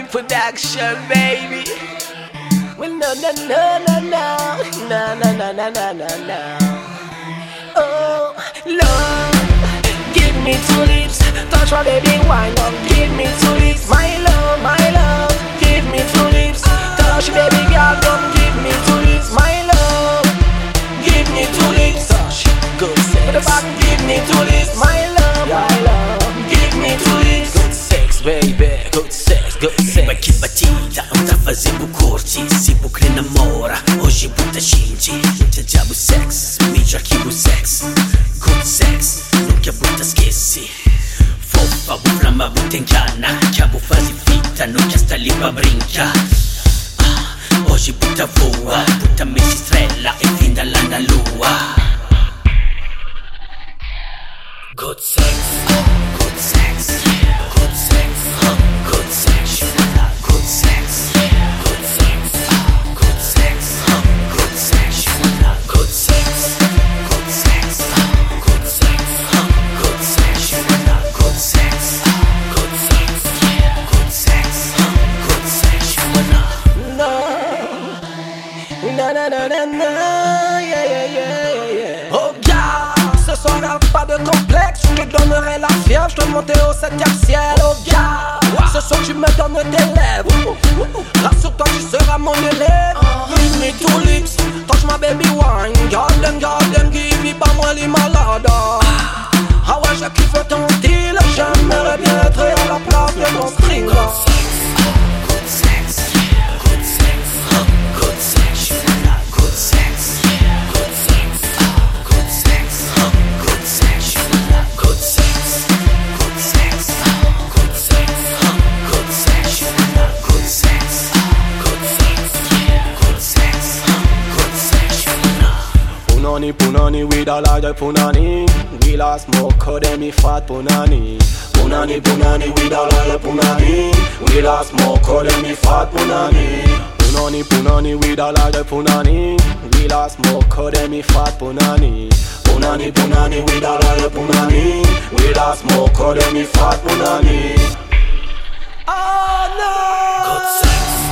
production, baby. Well, no, no, no, no, no, no, no, no, no, no, no, no. Oh, love, give me two lips, touch my baby, why not? Give me two lips, my love, give me two lips, touch baby girl, come give me two lips, my love, give me two lips, touch, good sex. Put the back, give me two lips, my love, give me two lips, good sex, baby, good sex, good sex. Vai que batida, não tá fazendo corte. Se porque namora, hoje puta xinge. Te diabo sex, mídia aqui o sex. Good sex, nunca puta esquece. Fofa, buflama, buta engana. Que a bu faz fita, nunca está ali pra brincar. Hoje puta voa, puta mexe estrela e finda lá na lua. Good sex, good sex, good sex, good sex, good sex, good sex, good sex, good sex, good sex, good sex, good sex, good sex, good sex, good sex, good sex, good sex, No, no, no, no, no, yeah, yeah, yeah, yeah. Oh gars, ce soir y'a pas de complexe. Je te donnerai la fièvre, je te monter au 7e ciel. Oh gars, ce soir tu me donnes tes lèvres. Rassure-toi, tu seras mon élève. Give me two lips, touch my baby wine. God them, give me pas moi les malades. Ah ouais, je kiffe ton style. J'aimerais bien être à la place de ton string. good sex, good sex, good sex, good sex, good sex, good sex, good sex, good sex, good sex, good sex, good sex, good sex, good sex, good sex, Punani, we da like the punani. We last smoke, them me fat punani. Punani, we da like the punani. We last smoke, them me fat punani. Punani, we da like the punani. We last smoke, them me fat punani. Punani, we da like the punani. We last smoke, them me fat punani. Oh no! good sex.